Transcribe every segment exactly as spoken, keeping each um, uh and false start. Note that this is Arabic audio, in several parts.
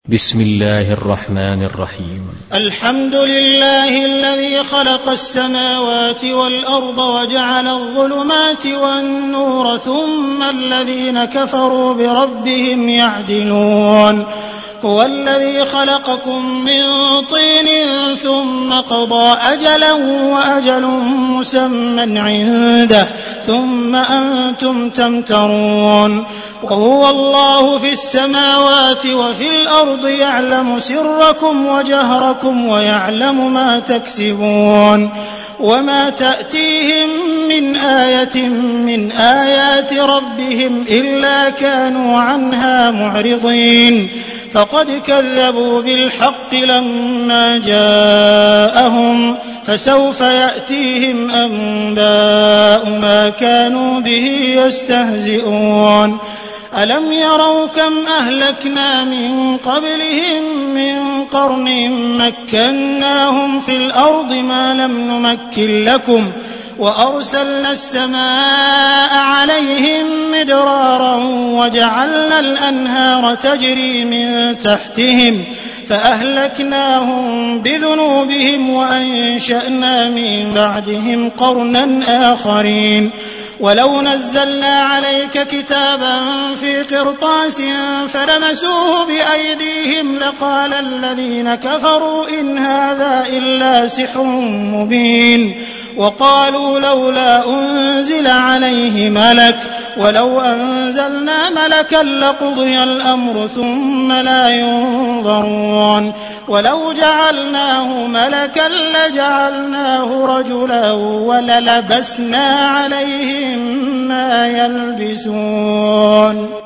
بسم الله الرحمن الرحيم. الحمد لله الذي خلق السماوات والأرض وجعل الظلمات والنور ثم الذين كفروا بربهم يعدلون. هو الذي خلقكم من طين ثم قضى أجلا وأجل مسمى عنده ثم أنتم تمترون. وهو الله في السماوات وفي الأرض يعلم سركم وجهركم ويعلم ما تكسبون. وما تأتيهم من آية من آيات ربهم إلا كانوا عنها معرضين. فقد كذبوا بالحق لما جاءهم فسوف يأتيهم أنباء ما كانوا به يستهزئون. ألم يروا كم أهلكنا من قبلهم من قرن مكناهم في الأرض ما لم نمكن لكم وأرسلنا السماء عليهم مدرارا وجعلنا الأنهار تجري من تحتهم فأهلكناهم بذنوبهم وأنشأنا من بعدهم قرنا آخرين. ولو نزلنا عليك كتابا في قرطاس فلمسوه بأيديهم لقال الذين كفروا إن هذا إلا سحر مبين. وقالوا لولا أنزل عليه ملك ولو أنزلنا ملكا لقضي الأمر ثم لا ينظرون. ولو جعلناه ملكا لجعلناه رجلا وللبسنا عليهم ما يلبسون.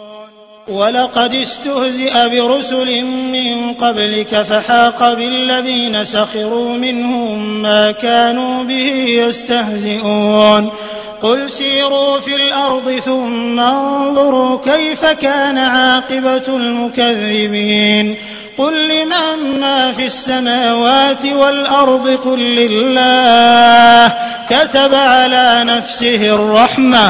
ولقد استهزئ برسل من قبلك فحاق بالذين سخروا منهم ما كانوا به يستهزئون. قل سيروا في الأرض ثم انظروا كيف كان عاقبة المكذبين. قل لمن ما في السماوات والأرض قل لله كتب على نفسه الرحمة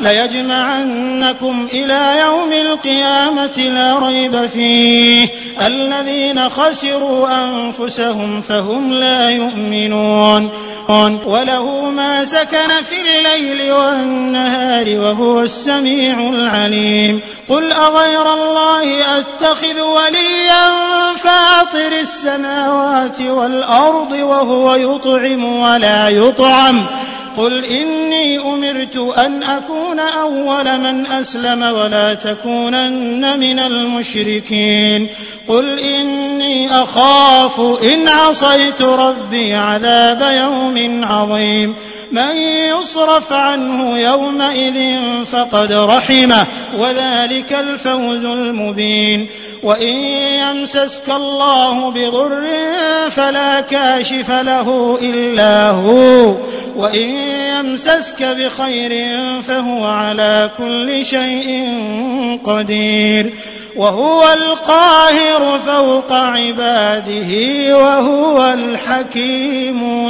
ليجمعنكم إلى يوم القيامة لا ريب فيه الذين خسروا أنفسهم فهم لا يؤمنون. وله ما سكن في الليل والنهار وهو السميع العليم. قل أغير الله أتخذ وليا فاطر السماوات والأرض وهو يطعم ولا يطعم. قل إني أمرت أن أكون أول من أسلم ولا تكونن من المشركين. قل إني أخاف إن عصيت ربي عذاب يوم عظيم. من يصرف عنه يومئذ فقد رحمه وذلك الفوز المبين. وإن يمسسك الله بضر فلا كاشف له إلا هو وإن يمسسك بخير فهو على كل شيء قدير. وهو القاهر فوق عباده وهو الحكيم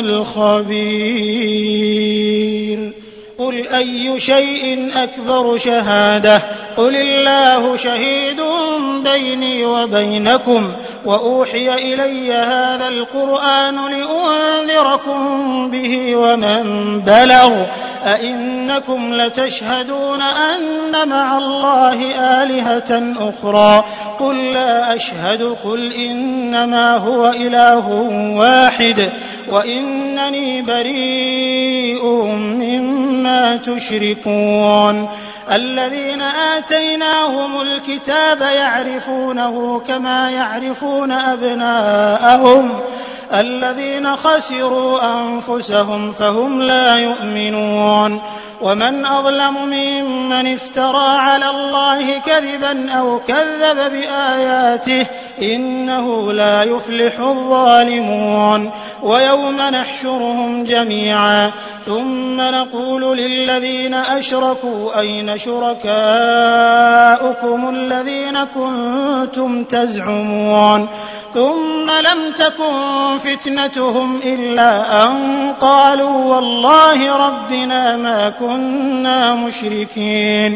الخبير. قل أي شيء أكبر شهادة قل الله شهيد بيني وبينكم وأوحي إلي هذا القرآن لأنذركم به ومن بلغ أئنكم لتشهدون أن مع الله آلهة أخرى قل لا أشهد قل إنما هو إله واحد وإنني بريء مما تشركون. الذين آتيناهم الكتاب يعرفونه كما يعرفون أبناءهم الذين خسروا أنفسهم فهم لا يؤمنون. ومن أظلم ممن افترى على الله كذبا أو كذب بآياته إنه لا يفلح الظالمون. ويوم نحشرهم جميعا ثم نقول للذين أشركوا أين شركاؤكم الذين كنتم تزعمون ثم لم تكن فتنتهم إلا أن قالوا والله ربنا ما كنا مشركين.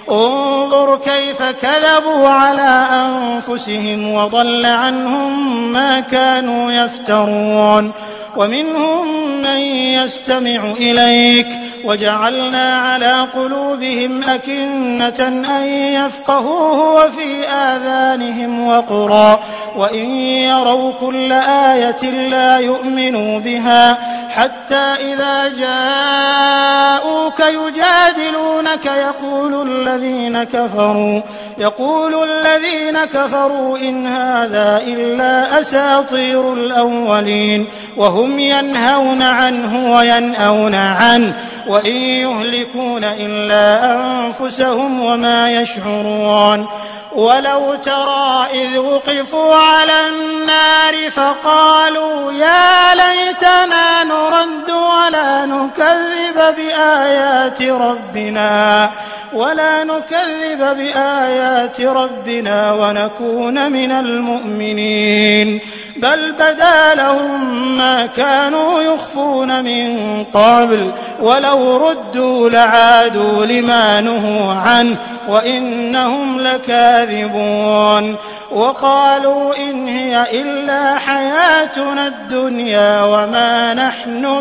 انظر كيف كذبوا على أنفسهم وضل عنهم ما كانوا يفترون ومنهم من يستمع إليك وجعلنا على قلوبهم أكنة أن يفقهوه وفي آذانهم وقرا وإن يروا كل آية لا يؤمنوا بها حتى إذا جاءوك يجادلونك يقول الذين كفروا يقول الذين كفروا إن هذا إلا أساطير الأولين وهم ينهون عنه وينأون عنه وإن يهلكون إلا أنفسهم وما يشعرون ولو ترى إذ وقفوا على النار فقالوا يا ليتنا نرد ولا نكذب بآيات ربنا ولا نكذب بآيات ربنا ونكون من المؤمنين بل بدا لهم ما كانوا يخفون من قبل ولو ردوا لعادوا لما نهوا عنه وإنهم لكاذبون وقالوا إن هي إلا حياتنا الدنيا وما نحن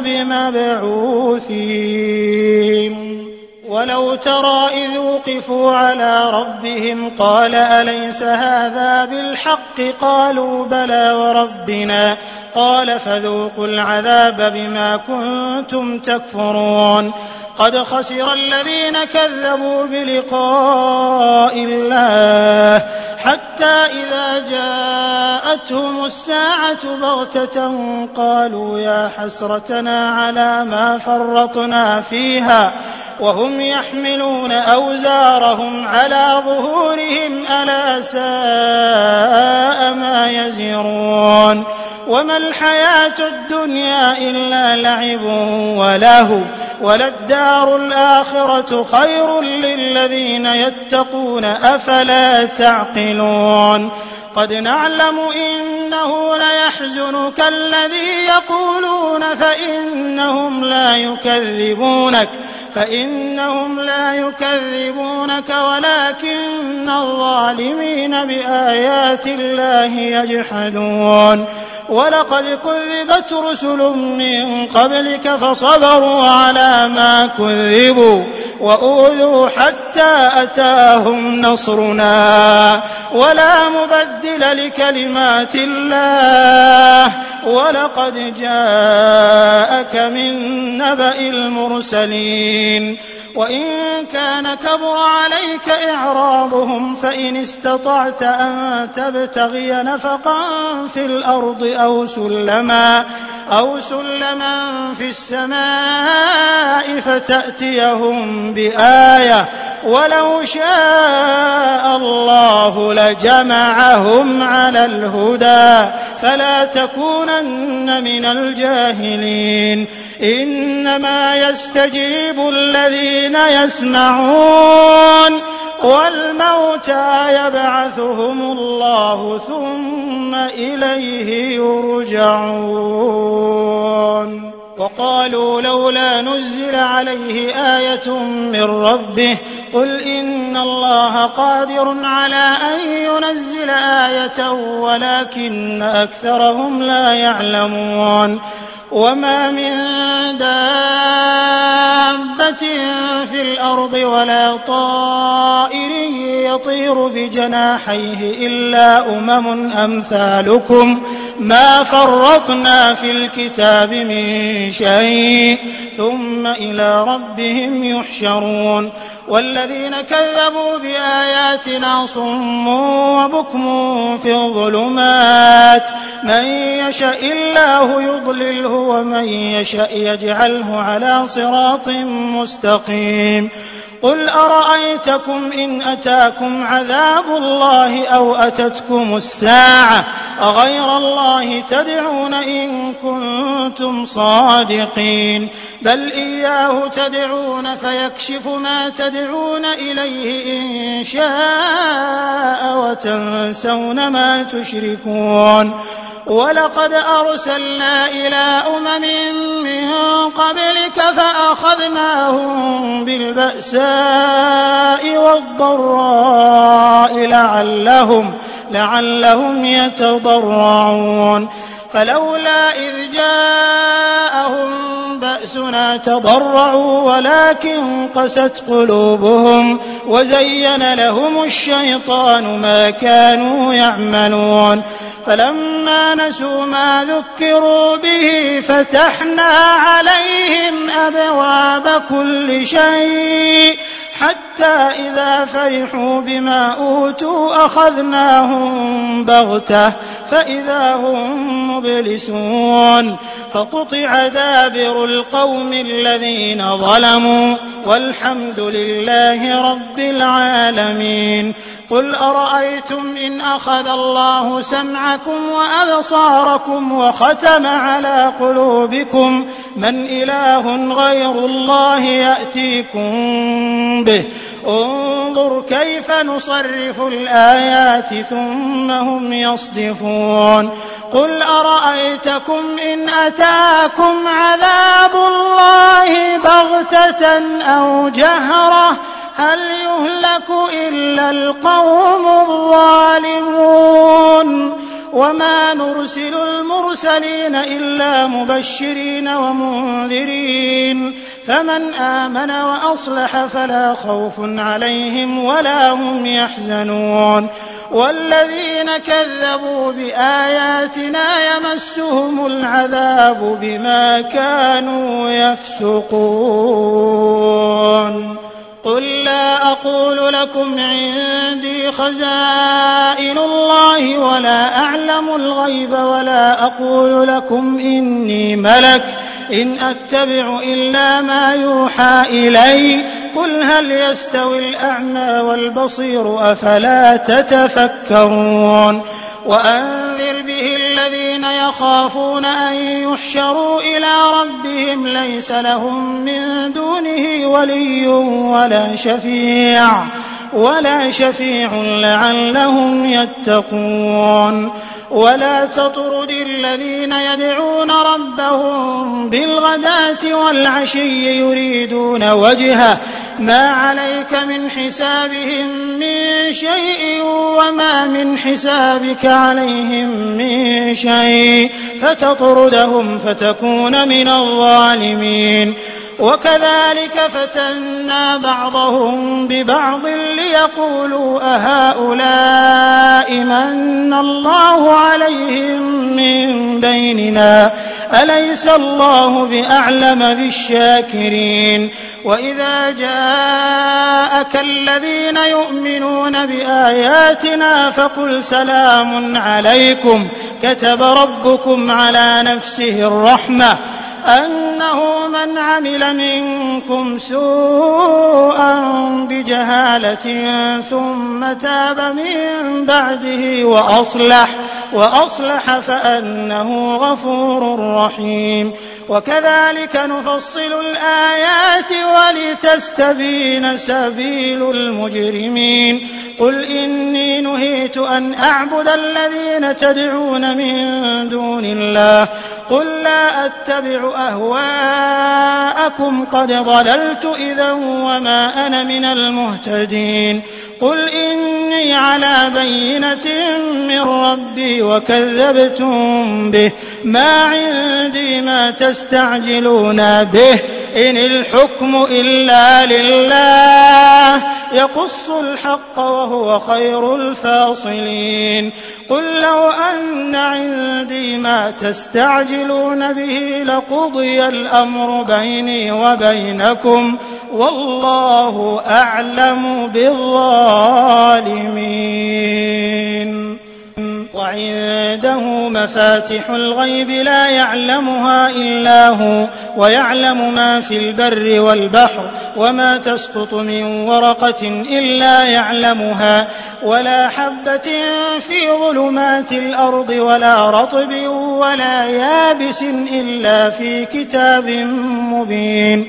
بمبعوثين ولو ترى إذ وقفوا على ربهم قال أليس هذا بالحق قالوا بلى وربنا قال فذوقوا العذاب بما كنتم تكفرون قد خسر الذين كذبوا بلقاء الله حتى إذا جاءتهم الساعة بغتة قالوا يا حسرتنا على ما فرطنا فيها وهم يحملون أوزارهم على ظهورهم ألا ساء ما يزرون وما الحياة الدنيا إلا لعب ولهو وللدار الآخرة خير للذين يتقون أفلا تعقلون قد نعلم إنه ليحزنك الذي يقولون فإنهم لا يكذبونك فإنهم لا يكذبونك ولكن الظالمين بآيات الله يجحدون ولقد كذبت رسل من قبلك فصبروا على ما كذبوا وأوذوا حتى أتاهم نصرنا ولا مبدل لكلمات الله ولقد جاءك من نبأ المرسلين وإن كان كبر عليك إعراضهم فإن استطعت أن تبتغي نفقا في الأرض أو سلما أو سلما في السماء فتأتيهم بآية ولو شاء الله لجمعهم على الهدى فلا تكونن من الجاهلين إنما يستجيب الذين يسمعون والموتى يبعثهم الله ثم إليه يرجعون وقالوا لولا نزل عليه آية من ربه قل إن الله قادر على أن ينزل آية ولكن أكثرهم لا يعلمون وما من دابة في الأرض ولا طائر يطير بجناحيه إلا أمم أمثالكم ما فرطنا في الكتاب من شيء ثم إلى ربهم يحشرون والذين كذبوا بآياتنا صم وبكم في الظلمات من يشاء الله يضلله ومن يشاء يجعله على صراط مستقيم قل أرأيتكم إن أتاكم عذاب الله أو أتتكم الساعة أغير الله تدعون إن كنتم صادقين بل إياه تدعون فيكشف ما تدعون إليه إن شاء وتنسون ما تشركون ولقد أرسلنا إلى أمم من قبلك فأخذناهم بالبأساء والضراء لعلهم, لعلهم يتضرعون فلولا إذ جاءهم بأسنا تضرعوا ولكن قست قلوبهم وزين لهم الشيطان ما كانوا يعملون فلما نسوا ما ذكروا به فتحنا عليهم أبواب كل شيء حتى إذا فرحوا بما أوتوا أخذناهم بغتة فإذا هم مبلسون فقطع دابر القوم الذين ظلموا والحمد لله رب العالمين. قل أرأيتم إن أخذ الله سمعكم وأبصاركم وختم على قلوبكم من إله غير الله يأتيكم به انظر كيف نصرف الآيات ثم هم يصدفون. قل أرأيتكم إن أتاكم عذاب الله بغتة أو جهرة هل يهلك إلا القوم الظالمون وما نرسل المرسلين إلا مبشرين ومنذرين فمن آمن وأصلح فلا خوف عليهم ولا هم يحزنون والذين كذبوا بآياتنا يمسهم العذاب بما كانوا يفسقون. قل لا أقول لكم عندي خزائن الله ولا أعلم الغيب ولا أقول لكم إني ملك إن أتبع إلا ما يوحى إلي قل هل يستوي الأعمى والبصير أفلا تتفكرون. وأنذر به الذين يخافون أن يحشروا إلى ربهم ليس لهم من دونه ولي ولا شفيع ولا شفيع لعلهم يتقون. ولا تطرد الذين يدعون ربهم بالغداة والعشي يريدون وجهه ما عليك من حسابهم من شيء وما من حسابك عليهم من شيء فتطردهم فتكون من الظالمين. وكذلك فتنا بعضهم ببعض ليقولوا أهؤلاء من الله عليهم من بيننا أليس الله بأعلم بالشاكرين. وإذا جاءك الذين يؤمنون بآياتنا فقل سلام عليكم كتب ربكم على نفسه الرحمة أنه من عمل منكم سوءا بجهالة ثم تاب من بعده وأصلح وأصلح فأنه غفور رحيم. وكذلك نفصل الآيات ولتستبين سبيل المجرمين. قل إني نهيت أن أعبد الذين تدعون من دون الله قل لا أتبع أهواءكم قد ضللت إذا وما أنا من المهتدين. قل إني على بينة من ربي وكذبتم به ما عندي ما تستعجلون به إن الحكم إلا لله يقص الحق وهو خير الفاصلين. قل لو أن عندي ما تستعجلون به لقضي الأمر بيني وبينكم والله أعلم بالظالمين. وعنده مفاتح الغيب لا يعلمها إلا هو ويعلم ما في البر والبحر وما تسقط من ورقة إلا يعلمها ولا حبة في ظلمات الأرض ولا رطب ولا يابس إلا في كتاب مبين.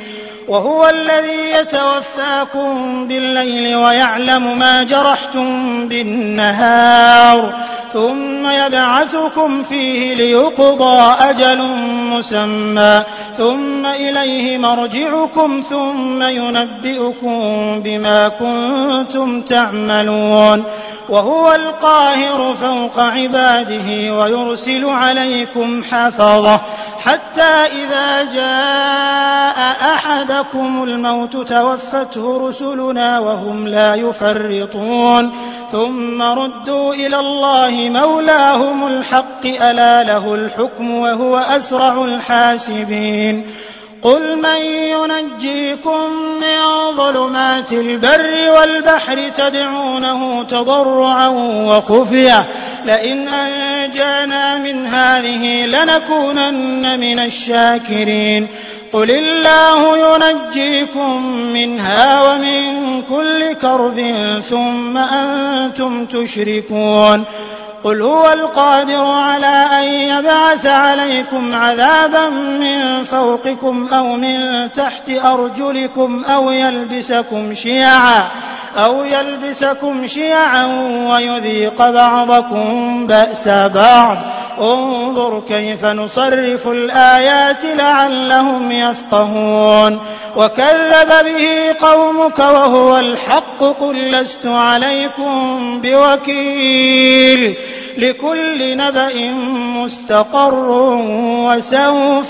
وهو الذي يتوفاكم بالليل ويعلم ما جرحتم بالنهار ثم يبعثكم فيه ليقضى أجل مسمى ثم إليه مرجعكم ثم ينبئكم بما كنتم تعملون وهو القاهر فوق عباده ويرسل عليكم حفظة حتى إذا جاء أحدكم الموت توفته رسلنا وهم لا يفرطون ثم ردوا إلى الله مولاهم الحق ألا له الحكم وهو أسرع الحاسبين قل من ينجيكم من ظلمات البر والبحر تدعونه تضرعا وخفية لئن أنجانا من هذه لنكونن من الشاكرين قل الله ينجيكم منها ومن كل كرب ثم أنتم تشركون قل هو القادر على أن يبعث عليكم عذابا من فوقكم أو من تحت أرجلكم أو يلبسكم شيعا أو يلبسكم شيعا ويذيق بعضكم بأس بعض انظر كيف نصرف الآيات لعلهم يفقهون وكذب به قومك وهو الحق قل لست عليكم بوكيل لكل نبأ مستقر وسوف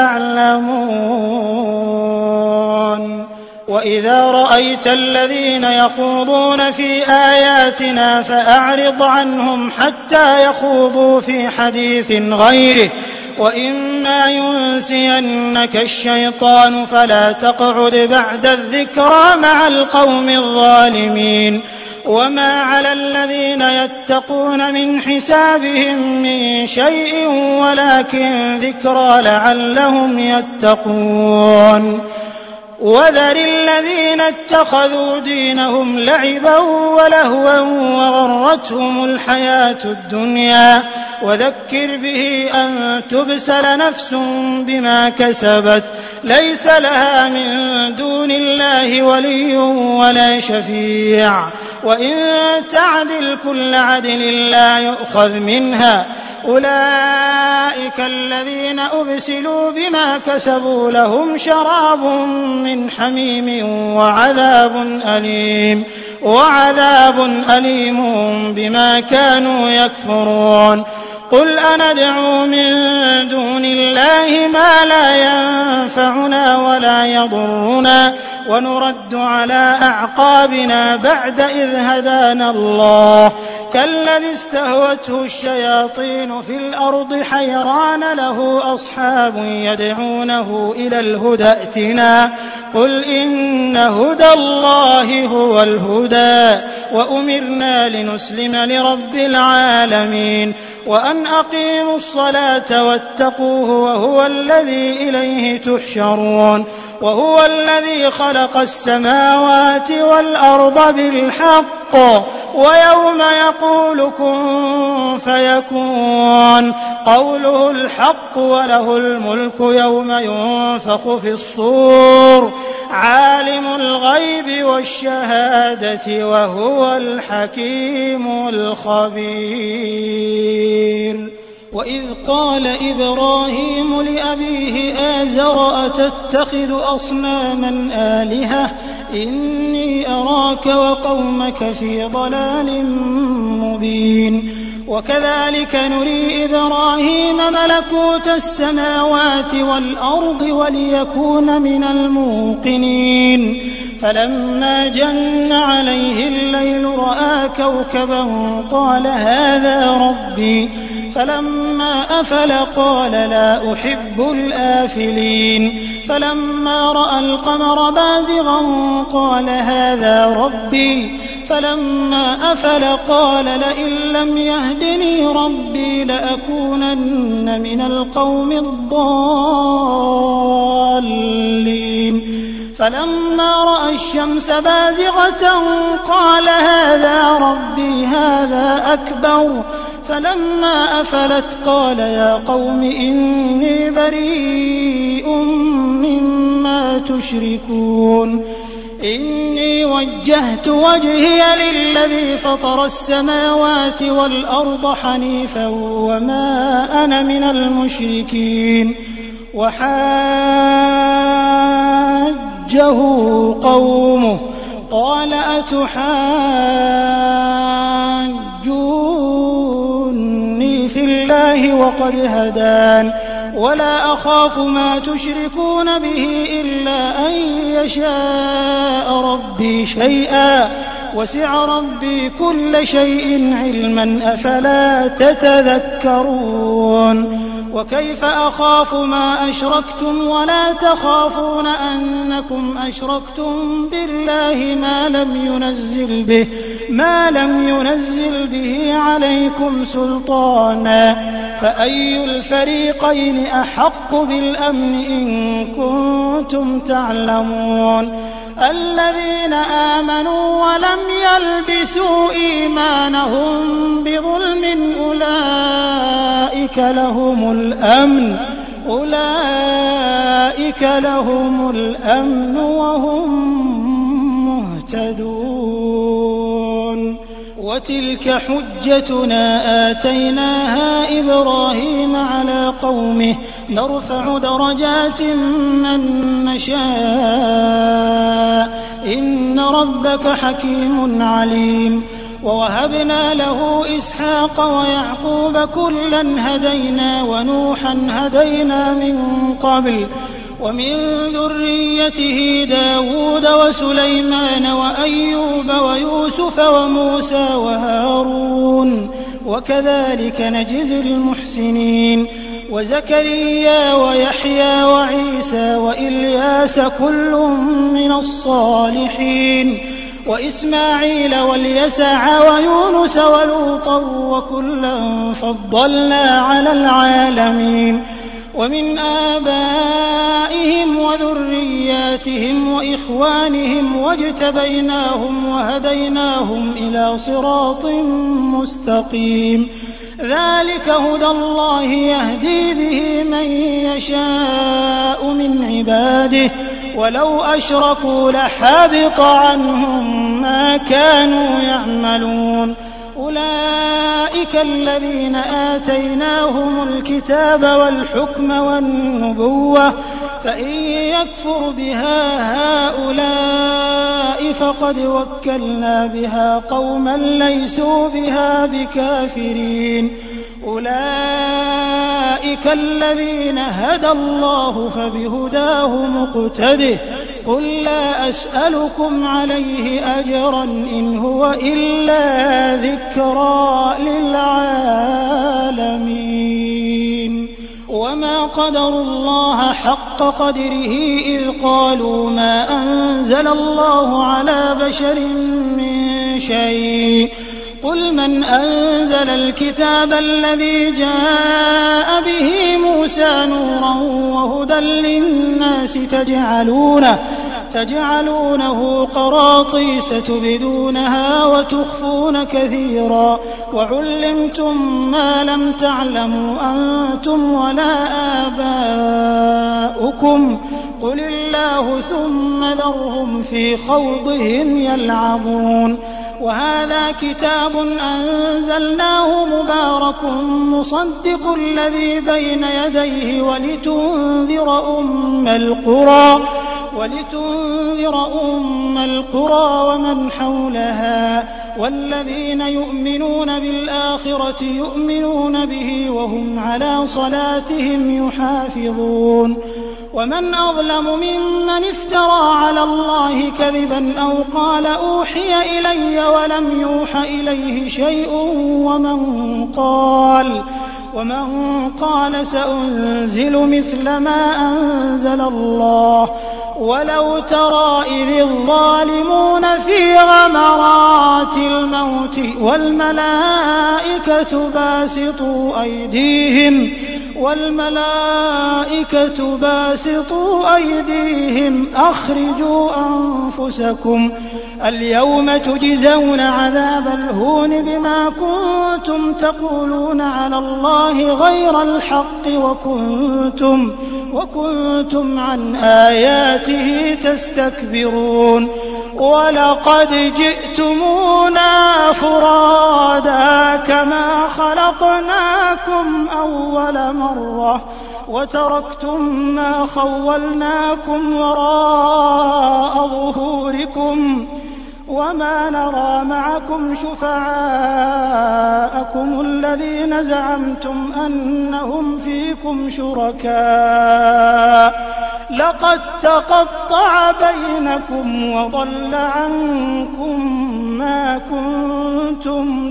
تعلمون وإذا رأيت الذين يخوضون في آياتنا فأعرض عنهم حتى يخوضوا في حديث غيره وإما ينسينك الشيطان فلا تقعد بعد الذكرى مع القوم الظالمين وما على الذين يتقون من حسابهم من شيء ولكن ذكرى لعلهم يتقون وذر الذين اتخذوا دينهم لعبا ولهوا وغرتهم الحياة الدنيا وذكر به أن تبسل نفس بما كسبت ليس لها من دون الله ولي ولا شفيع وإن تعدل كل عدل لا يؤخذ منها أولئك الذين أبسلوا بما كسبوا لهم شراب من حميم وعذاب أليم وعذاب أليم بما كانوا يكفرون قل أندعو من دون الله ما لا ينفعنا ولا يضرنا ونرد على أعقابنا بعد إذ هدانا الله كالذي استهوته الشياطين في الأرض حيران له أصحاب يدعونه إلى الهدى ائتنا قل إن هدى الله هو الهدى وأمرنا لنسلم لرب العالمين وأن أقيموا الصلاة واتقوه وهو الذي إليه تحشرون وهو الذي خلق السماوات والأرض بالحق ويوم يقول كن فيكون قوله الحق وله الملك يوم ينفخ في الصور عالم الغيب والشهادة وهو الحكيم الخبير وإذ قال إبراهيم لأبيه آزر أتتخذ أصناما آلهة إني أراك وقومك في ضلال مبين وكذلك نري إبراهيم ملكوت السماوات والأرض وليكون من الموقنين فلما جن عليه الليل رأى كوكبا قال هذا ربي فلما أفل قال لا أحب الآفلين فلما رأى القمر بازغا قال هذا ربي فلما أفل قال لئن لم يهدني ربي لأكونن من القوم الضالين فلما رأى الشمس بازغة قال هذا ربي هذا أكبر فلما أفلت قال يا قوم إني بريء مما ما تشركون إني وجهت وجهي للذي فطر السماوات والأرض حنيفا وما أنا من المشركين وحاجه قومه قال أتحاجوني في الله وقد هدان ولا أخاف ما تشركون به إلا أن يشاء ربي شيئا وسع ربي كل شيء علما أفلا تتذكرون وكيف أخاف ما أشركتم ولا تخافون أنكم أشركتم بالله ما لم ينزل به ما لم ينزل به عليكم سلطانا فأي الفريقين أحق بالأمن إن كنتم تعلمون الذين آمنوا ولم يلبسوا إيمانهم بظلم أولئك لهم الأمن أولئك لهم الأمن وهم مهتدون وتلك حجتنا آتيناها إبراهيم على قومه نرفع درجات من نشاء إن ربك حكيم عليم ووهبنا له إسحاق ويعقوب كلا هدينا ونوحا هدينا من قبل ومن ذريته داود وسليمان وأيوب ويوسف وموسى وهارون وكذلك نجزي المحسنين وزكريا ويحيى وعيسى وإلياس كل من الصالحين وإسماعيل واليسع ويونس ولوطا وكلا فضلنا على العالمين ومن آبائهم وذرياتهم وإخوانهم واجتبيناهم وهديناهم إلى صراط مستقيم ذلك هدى الله يهدي به من يشاء من عباده ولو أشركوا لحبط عنهم ما كانوا يعملون أولئك الذين آتيناهم الكتاب والحكم والنبوة فإن يكفر بها هؤلاء فقد وكلنا بها قوما ليسوا بها بكافرين أولئك الذين هدى الله فبهداه مقتده قل لا أسألكم عليه أجرا إن هو إلا ذكرى للعالمين وما قدروا الله حق قدره إذ قالوا ما أنزل الله على بشر من شيء قل من أنزل الكتاب الذي جاء به موسى نورا وهدى للناس تجعلونه تجعلونه قراطيس تبدونها وتخفون كثيرا وعلمتم ما لم تعلموا أنتم ولا آباؤكم قل الله ثم ذرهم في خوضهم يلعبون وهذا كتاب أنزلناه مبارك مصدق الذي بين يديه ولتنذر أم القرى ولتنذر أم القرى ومن حولها والذين يؤمنون بالآخرة يؤمنون به وهم على صلاتهم يحافظون ومن أظلم ممن افترى على الله كذبا أو قال أوحي إلي ولم يوح إليه شيء ومن قال ومن قال سأنزل مثل ما أنزل الله ولو ترى إذ الظالمون في غمرات الموت والملائكة باسطوا أيديهم والملائكة باسطوا أيديهم أخرجوا أنفسكم اليوم تجزون عذاب الهون بما كنتم تقولون على الله غير الحق وكنتم وكنتم عن آياته تستكبرون ولقد جئتمونا فرادا كما خلقناكم أول مرة وتركتم ما خولناكم وراء ظهوركم وما نرى معكم شفعاءكم الذين زعمتم أنهم فيكم شركاء لقد تقطع بينكم وضل عنكم ما كنتم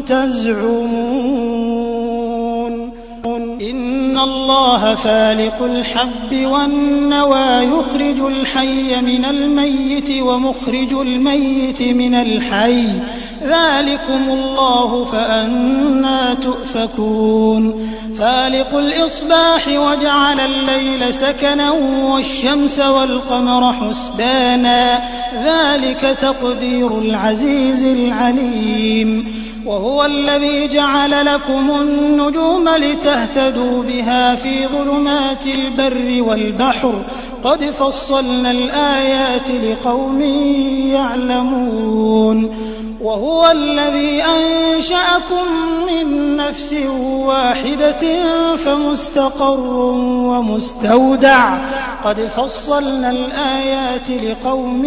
تزعمون إن الله فالق الحب والنوى يخرج الحي من الميت ومخرج الميت من الحي ذلكم الله فأنى تؤفكون فالق الإصباح وجعل الليل سكنا والشمس والقمر حسبانا ذلك تقدير العزيز العليم وهو الذي جعل لكم النجوم لتهتدوا بها في ظلمات البر والبحر قد فصلنا الآيات لقوم يعلمون وهو الذي أنشأكم من نفس واحدة فمستقر ومستودع قد فصلنا الآيات لقوم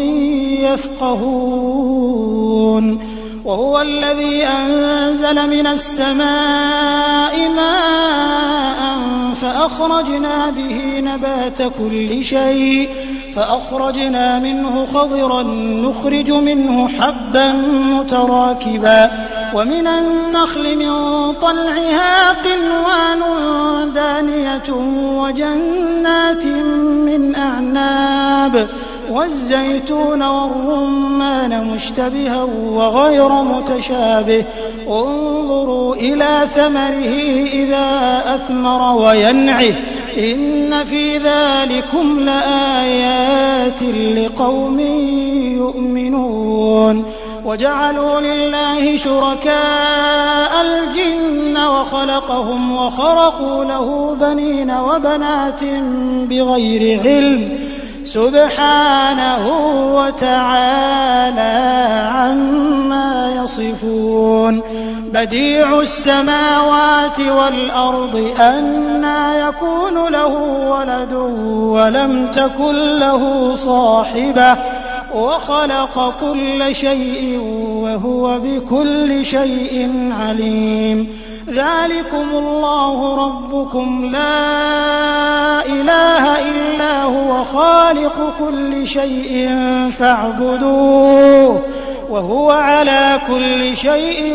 يفقهون وهو الذي أنزل من السماء ماء فأخرجنا به نبات كل شيء فأخرجنا منه خضرا نخرج منه حبا متراكبا ومن النخل من طلعها قنوان دانية وجنات من أعناب والزيتون والرمان مشتبها وغير متشابه انظروا إلى ثمره إذا أثمر وينعه إن في ذلكم لآيات لقوم يؤمنون وجعلوا لله شركاء الجن وخلقهم وخرقوا له بنين وبنات بغير علم سبحانه وتعالى عما يصفون بديع السماوات والأرض أنى يكون له ولد ولم تكن له صاحبة وخلق كل شيء وهو بكل شيء عليم ذلكم الله ربكم لا إله إلا هو خالق كل شيء فاعبدوه وهو على كل شيء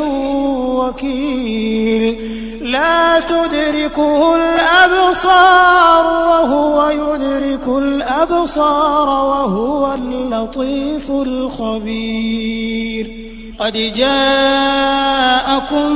وكيل لا تدركه الأبصار وهو يدرك الأبصار وهو اللطيف الخبير قد جاءكم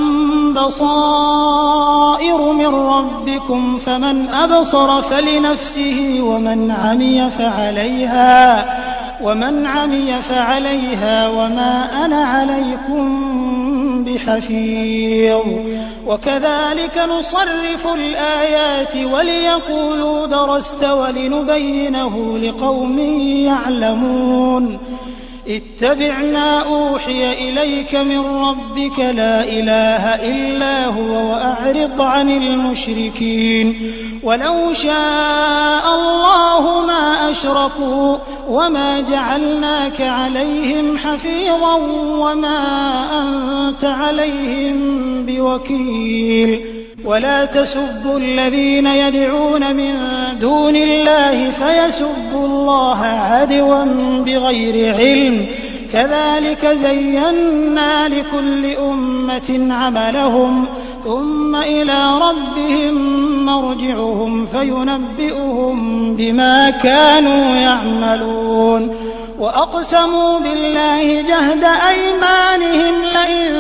بصائر من ربكم فمن أبصر فلنفسه ومن عمي فعليها ومن عمي فعليها وما أنا عليكم بحفيظ وكذلك نصرف الآيات وليقولوا درست ولنبينه لقوم يعلمون اتبعنا أوحي إليك من ربك لا إله إلا هو وأعرض عن المشركين ولو شاء الله ما أشركوا وما جعلناك عليهم حفيظا وما أنت عليهم بوكيل ولا تسبوا الذين يدعون من دون الله فيسبوا الله عدوا بغير علم كذلك زينا لكل أمة عملهم ثم إلى ربهم مرجعهم فينبئهم بما كانوا يعملون وأقسموا بالله جهد أيمانهم لئن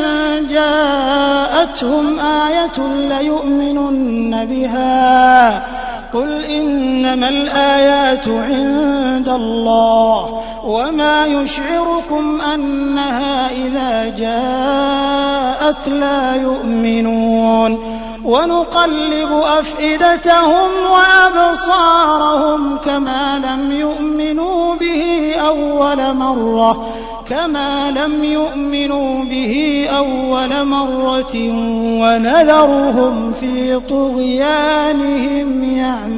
جاءتهم آية ليؤمنن بها قل إنما الآيات عند الله وما يشعركم أنها إذا جاءت لا يؤمنون ونقلب أفئدتهم وأبصارهم كما لم يؤمنوا به أول مرة كما لم يؤمنوا به أول مرة ونذرهم في طغيانهم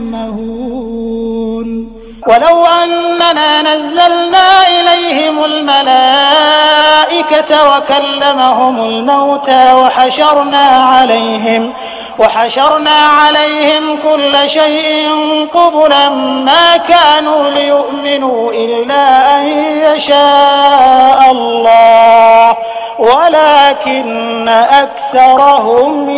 يعمهون. ولو أننا نزلنا إليهم الملائكة وكلمهم الموتى وحشرنا عليهم وحشرنا عليهم كل شيء قبلا ما كانوا ليؤمنوا إلا أن يشاء الله ولكن أكثرهم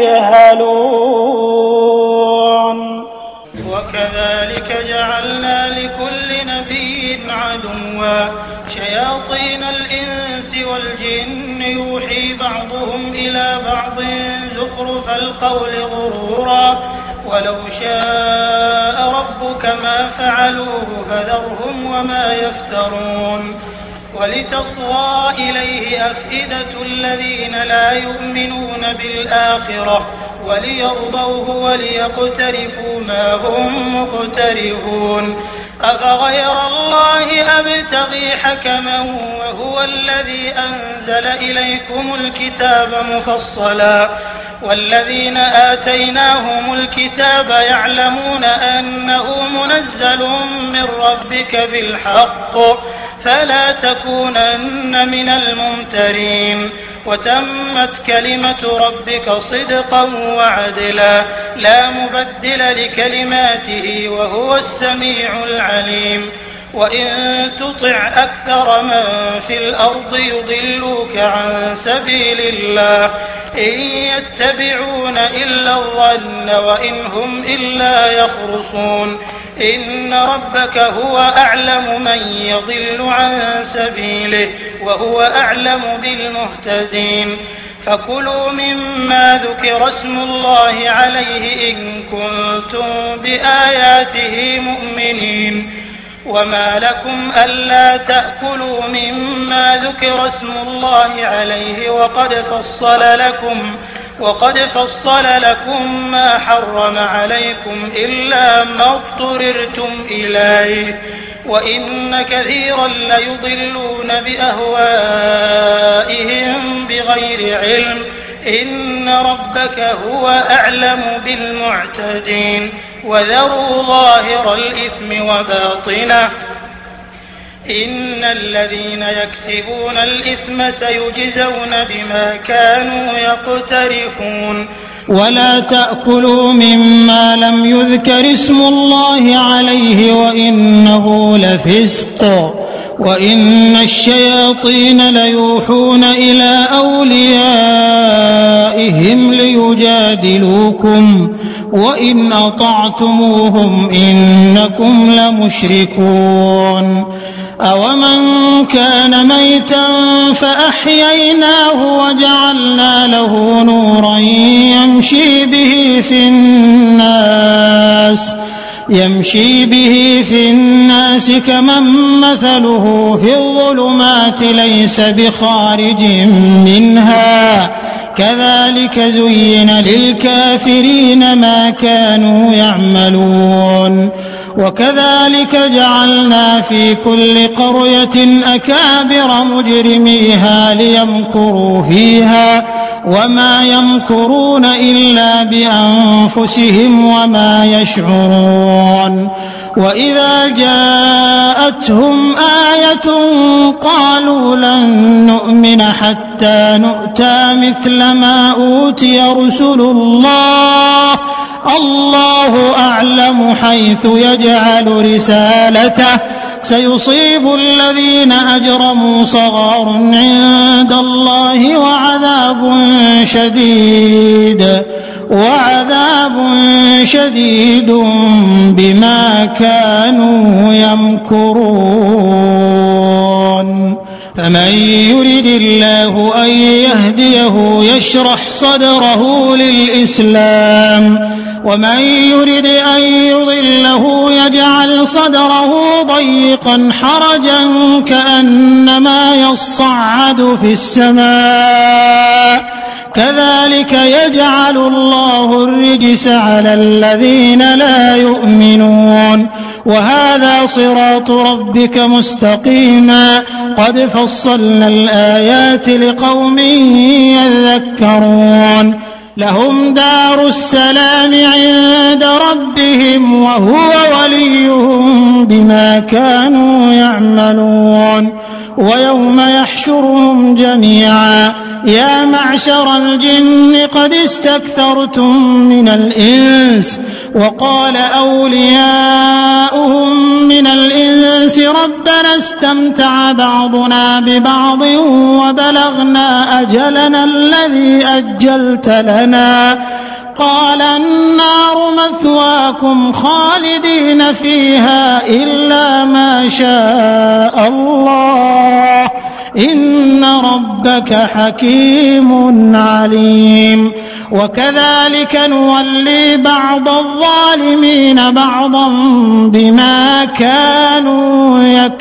يجهلون. وكذلك جعلنا لكل نبي عدوا شياطين الإنس والجن يوحي بعضهم إلى بعض زخرف القول غرورا ولو شاء ربك ما فعلوه فذرهم وما يفترون. ولتصغى إليه أفئدة الذين لا يؤمنون بالآخرة وليرضوه وليقترفوا ما هم مقترفون. أفغير الله أبتغي حكما وهو الذي أنزل إليكم الكتاب مفصلا والذين آتيناهم الكتاب يعلمون أنه منزل من ربك بالحق فلا تكونن من الممترين. وتمت كلمة ربك صدقا وعدلا لا مبدل لكلماته وهو السميع العليم. وإن تطع أكثر من في الأرض يضلوك عن سبيل الله إن يتبعون إلا الظن وإن هم إلا يخرصون. إن ربك هو أعلم من يضل عن سبيله وهو أعلم بالمهتدين. فكلوا مما ذكر اسم الله عليه إن كنتم بآياته مؤمنين. وما لكم ألا تأكلوا مما ذكر اسم الله عليه وقد فصل لكم وقد فصل لكم ما حرم عليكم إلا ما اضطررتم إليه وإن كثيرا ليضلون بأهوائهم بغير علم إن ربك هو أعلم بالمعتدين. وذروا ظاهر الإثم وباطنه إن الذين يكسبون الإثم سيجزون بما كانوا يقترفون. ولا تأكلوا مما لم يذكر اسم الله عليه وإنه لفسق وإن الشياطين ليوحون إلى أوليائهم ليجادلوكم وإن أطعتموهم إنكم لمشركون. أومن كان ميتا فأحييناه وجعلنا له نورا يمشي به في الناس يمشي به في الناس كمن مثله في الظلمات ليس بخارج منها كذلك زين للكافرين ما كانوا يعملون. وكذلك جعلنا في كل قرية أكابر مجرميها ليمكروا فيها وما يمكرون إلا بأنفسهم وما يشعرون. وإذا جاءتهم آية قالوا لن نؤمن حتى نؤتى مثل ما أوتي رسل الله الله أعلم حيث يجعل رسالته سيصيب الذين أجرموا صغار عند الله وعذاب شديد وعذاب شديد بما كانوا يمكرون. فمن يرد الله أن يهديه يشرح صدره للإسلام ومن يرد أن يضله يجعل صدره ضيقا حرجا كأنما يصعد في السماء كذلك يجعل الله الرجس على الذين لا يؤمنون وهذا صراط ربك مستقيما قد فصلنا الآيات لقوم يذكرون لهم دار السلام عند ربهم وهو وليهم بما كانوا يعملون ويوم يحشرهم جميعا يا معشر الجن قد استكثرتم من الإنس وقال أولياؤهم من الإنس ربنا استمتع بعضنا ببعض وبلغنا أجلنا الذي أجلت لنا قال النار مثواكم خالدين فيها إلا ما شاء الله إن ربك حكيم عليم وكذلك نولي بعض الظالمين بعضا بما كانوا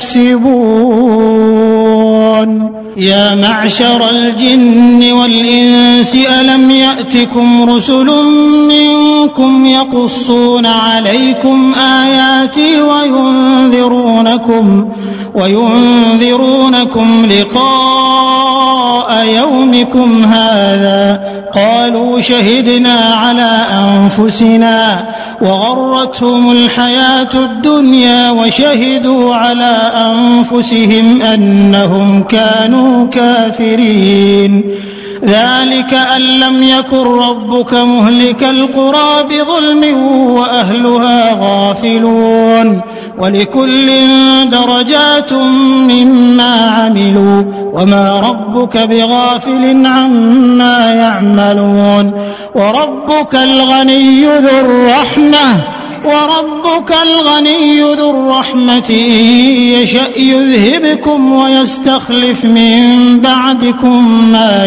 يكسبون يا معشر الجن والإنس ألم يأتكم رسل منكم يقصون عليكم آياتي وينذرونكم وينذرونكم لقاء يومكم هذا قالوا شهدنا على أنفسنا وغرتهم الحياة الدنيا وشهدوا على أنفسهم أنهم كانوا كافرين ذلك أن لم يكن ربك مهلك القرى بظلم وأهلها غافلون ولكل درجات مما عملوا وما ربك بغافل عما يعملون وربك الغني ذو الرحمة وربك الغني ذو الرحمة إن يشأ يذهبكم ويستخلف من بعدكم ما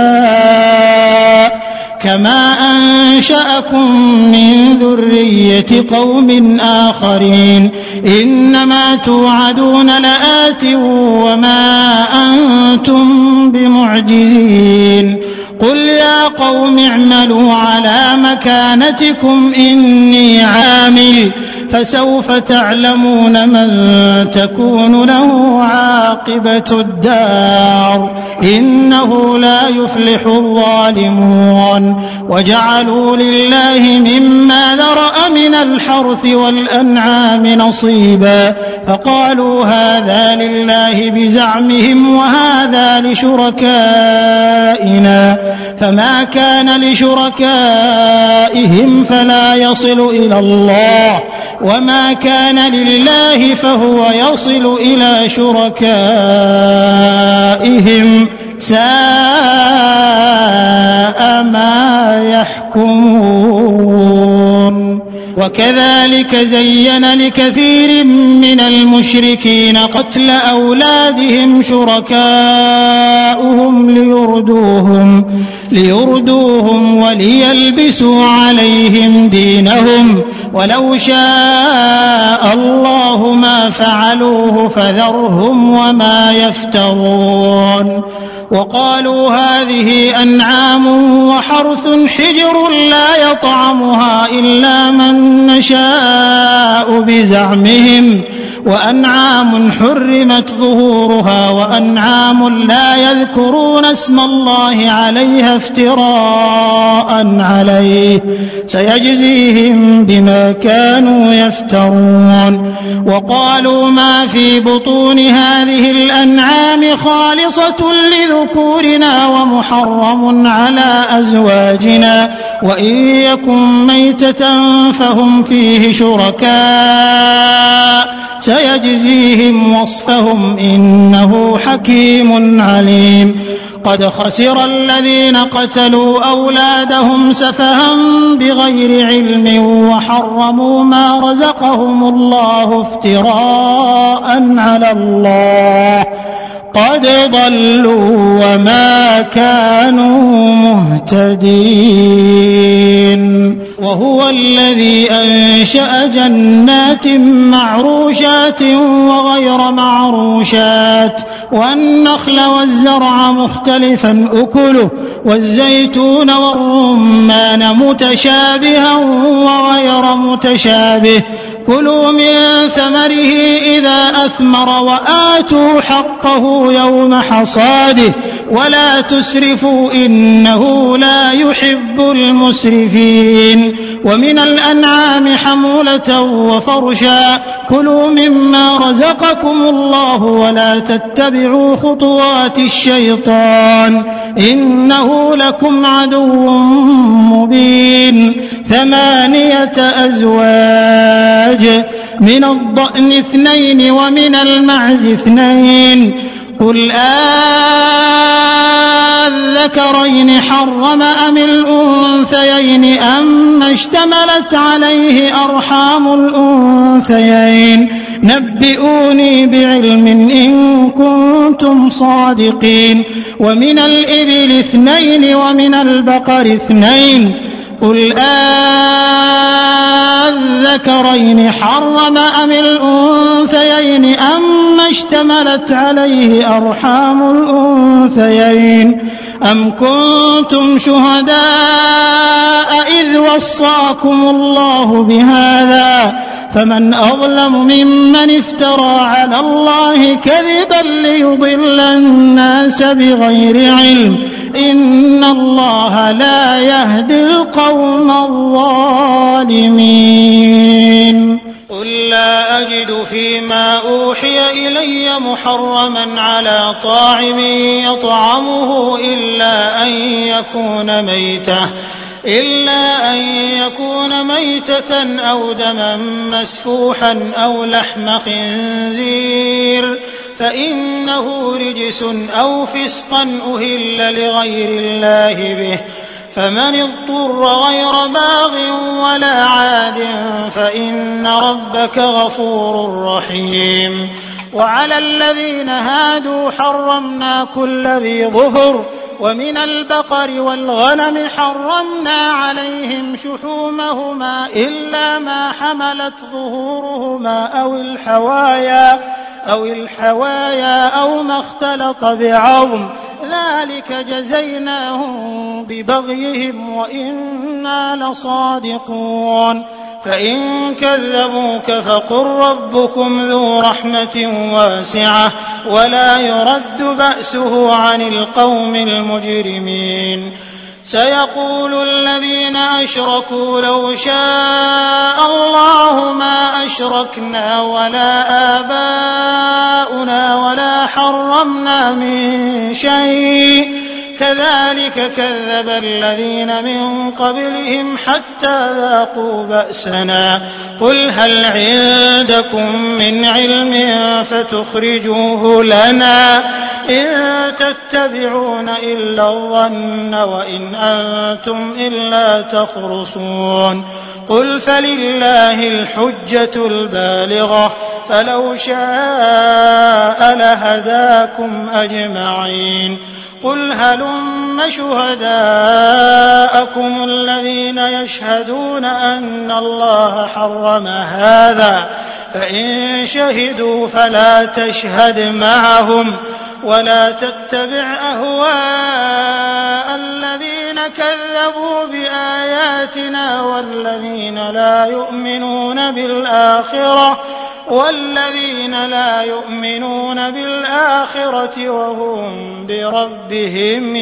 يشاء كما أنشأكم من ذرية قوم آخرين إنما توعدون لآت وما أنتم بمعجزين قل يا قوم اعملوا على مكانتكم إني عامل فسوف تعلمون من تكون له عاقبة الدار إنه لا يفلح الظالمون وجعلوا لله مما ذرأ من الحرث والأنعام نصيبا فقالوا هذا لله بزعمهم وهذا لشركائنا فما كان لشركائهم فلا يصل إلى الله وما كان لله فهو يصل إلى شركائهم ساء ما يحكمون وكذلك زين لكثير من المشركين قتل أولادهم شركاؤهم ليردوهم ليردوهم وليلبسوا عليهم دينهم ولو شاء الله ما فعلوه فذرهم وما يفترون وقالوا هذه أنعام وحرث حجر لا يطعمها إلا من نشاء بزعمهم وأنعام حرمت ظهورها وأنعام لا يذكرون اسم الله عليها افتراء عليه سيجزيهم بما كانوا يفترون وقالوا ما في بطون هذه الأنعام خالصة لذكورنا ومحرم على أزواجنا وإن يكن ميتة فهم فيه شركاء سيجزيهم وصفهم إنه حكيم عليم قد خسر الذين قتلوا أولادهم سفها بغير علم وحرموا ما رزقهم الله افتراء على الله قد ضلوا وما كانوا مهتدين وهو الذي أنشأ جنات معروشات وغير معروشات والنخل والزرع مختلفا أكله والزيتون والرمان متشابها وغير متشابه كلوا من ثمره إذا أثمر وآتوا حقه يوم حصاده ولا تسرفوا إنه لا يحب المسرفين ومن الأنعام حمولة وفرشا كلوا مما رزقكم الله ولا تتبعوا خطوات الشيطان إنه لكم عدو مبين ثمانية أزواج من الضأن اثنين ومن المعز اثنين قل أذكرين حرم أم الأنثيين أما اشتملت عليه أرحام الأنثيين نبئوني بعلم إن كنتم صادقين ومن الإبل اثنين ومن البقر اثنين قل أذكرين حرم أم الأنثيين أما اشتملت عليه أرحام الأنثيين أم كنتم شهداء إذ وصاكم الله بهذا فمن أظلم ممن افترى على الله كذبا ليضل الناس بغير علم إن الله لا يهدي القوم الظالمين قل لا أجد فيما أوحي إلي محرما على طاعم يطعمه إلا أن يكون ميتة إلا أن يكون ميتة أو دما مسفوحا أو لحم خنزير فإنه رجس أو فسقا أهل لغير الله به فمن اضطر غير باغ ولا عاد فإن ربك غفور رحيم وعلى الذين هادوا حرمنا كل ذي ظفر ومن البقر والغنم حرمنا عليهم شحومهما إلا ما حملت ظهورهما أو الحوايا أو الحوايا أو ما اختلط بعظم ذلك جزيناهم ببغيهم وإنا لصادقون فإن كذبوك فقل ربكم ذو رحمة واسعة ولا يرد بأسه عن القوم المجرمين سيقول الذين أشركوا لو شاء الله ما أشركنا ولا آباؤنا ولا حرمنا من شيء كذلك كذب الذين من قبلهم حتى ذاقوا بأسنا قل هل عندكم من علم فتخرجوه لنا إن تتبعون إلا الظن وإن أنتم إلا تخرصون قل فلله الحجة البالغة فلو شاء لهداكم أجمعين قل هلم شهداءكم الذين يشهدون أن الله حرم هذا فإن شهدوا فلا تشهد معهم ولا تتبع أهواء الذين كذبوا بآياتنا والذين لا يؤمنون بالآخرة والذين لا يؤمنون بالآخرة وهم بربهم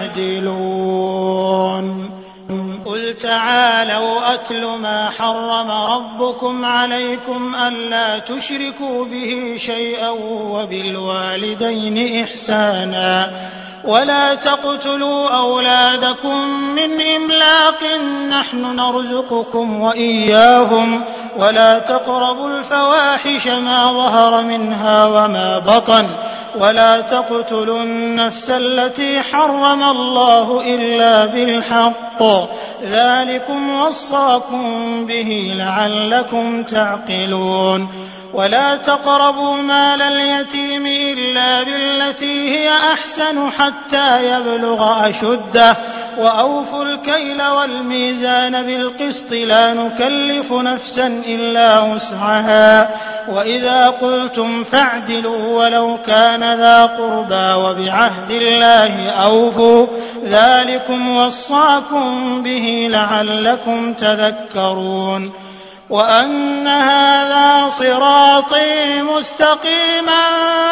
يعدلون قل تعالوا أتل ما حرم ربكم عليكم ألا تشركوا به شيئا وبالوالدين إحسانا ولا تقتلوا أولادكم من إملاق نحن نرزقكم وإياهم ولا تقربوا الفواحش ما ظهر منها وما بطن ولا تقتلوا النفس التي حرم الله إلا بالحق ذلكم وصاكم به لعلكم تعقلون ولا تقربوا مال اليتيم إلا بالتي هي أحسن حتى يبلغ أشده وأوفوا الكيل والميزان بالقسط لا نكلف نفسا إلا وسعها وإذا قلتم فاعدلوا ولو كان ذا قربى وبعهد الله أوفوا ذلكم وصاكم به لعلكم تذكرون وأن هذا صراطي مستقيما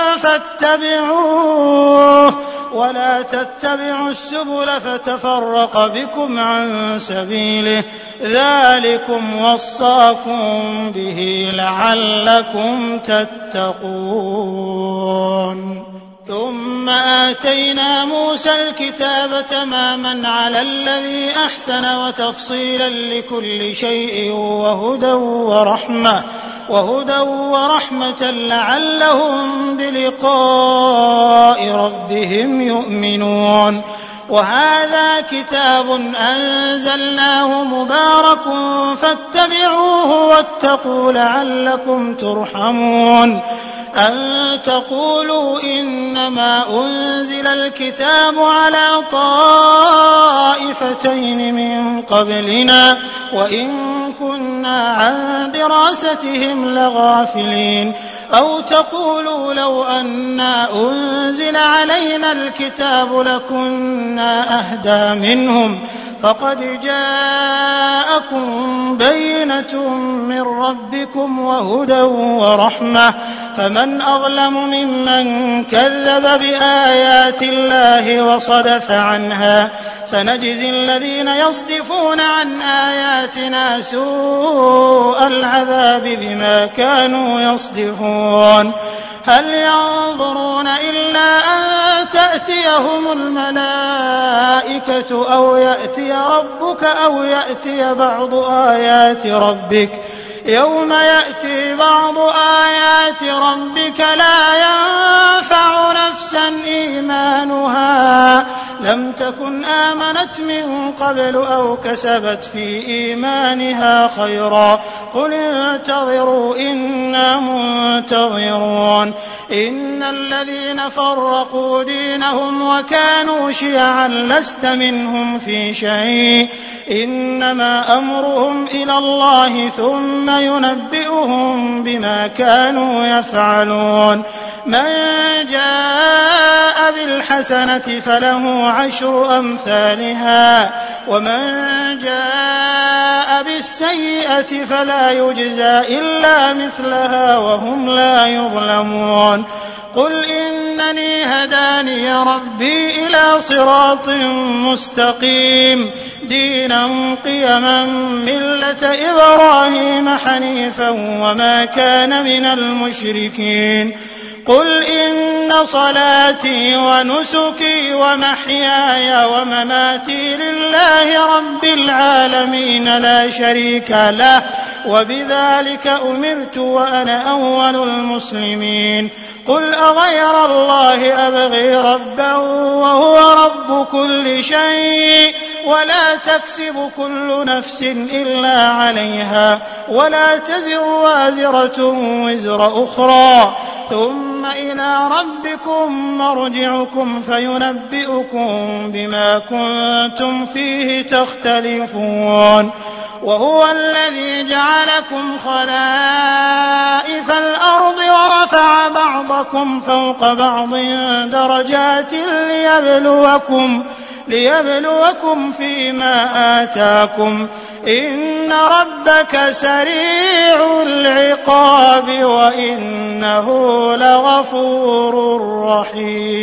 فاتبعوه ولا تتبعوا السبل فتفرق بكم عن سبيله ذلكم وصاكم به لعلكم تتقون ثم آتينا موسى الكتاب تماما على الذي أحسن وتفصيلا لكل شيء وهدى ورحمة وهدى ورحمة لعلهم بلقاء ربهم يؤمنون وهذا كتاب أنزلناه مبارك فاتبعوه واتقوا لعلكم ترحمون أن تقولوا إنما أنزل الكتاب على طائفتين من قبلنا وإن كنا عن دراستهم لغافلين أو تقولوا لو أنا أنزل علينا الكتاب لكنا أهدى منهم فقد جاءكم بينة من ربكم وهدى ورحمة فمن أظلم ممن كذب بآيات الله وصدف عنها سنجزي الذين يصدفون عن آياتنا سوء العذاب بما كانوا يصدفون هل ينظرون إلا أن تأتيهم الملائكة أو يأتي ربك أو يأتي بعض آيات ربك يوم يأتي بعض آيات ربك لا ينفع نفسا إيمانها لم تكن آمنت من قبل أو كسبت في إيمانها خيرا قل انتظروا إنا منتظرون إن الذين فرقوا دينهم وكانوا شيعا لست منهم في شيء إنما أمرهم إلى الله ثم ينبئهم بما كانوا يفعلون من جاء بالحسنة فله عشر أمثالها ومن جاء بالسيئة فلا يجزى إلا مثلها وهم لا يظلمون قل إنني هداني ربي إلى صراط مستقيم دينا قيما ملة إبراهيم حنيفا وما كان من المشركين قل إن صلاتي ونسكي ومحياي ومماتي لله رب العالمين لا شريك له وبذلك أمرت وأنا أول المسلمين قل أغير الله أبغي ربا وهو رب كل شيء ولا تكسب كل نفس إلا عليها ولا تزر وازرة وزر أخرى ثم إلى ربكم مرجعكم فينبئكم بما كنتم فيه تختلفون وهو الذي جعلكم خلائف الأرض ورفع بعضكم فوق بعض درجات ليبلوكم ليبلوكم فيما آتاكم إن ربك سريع العقاب وإنه لغفور رحيم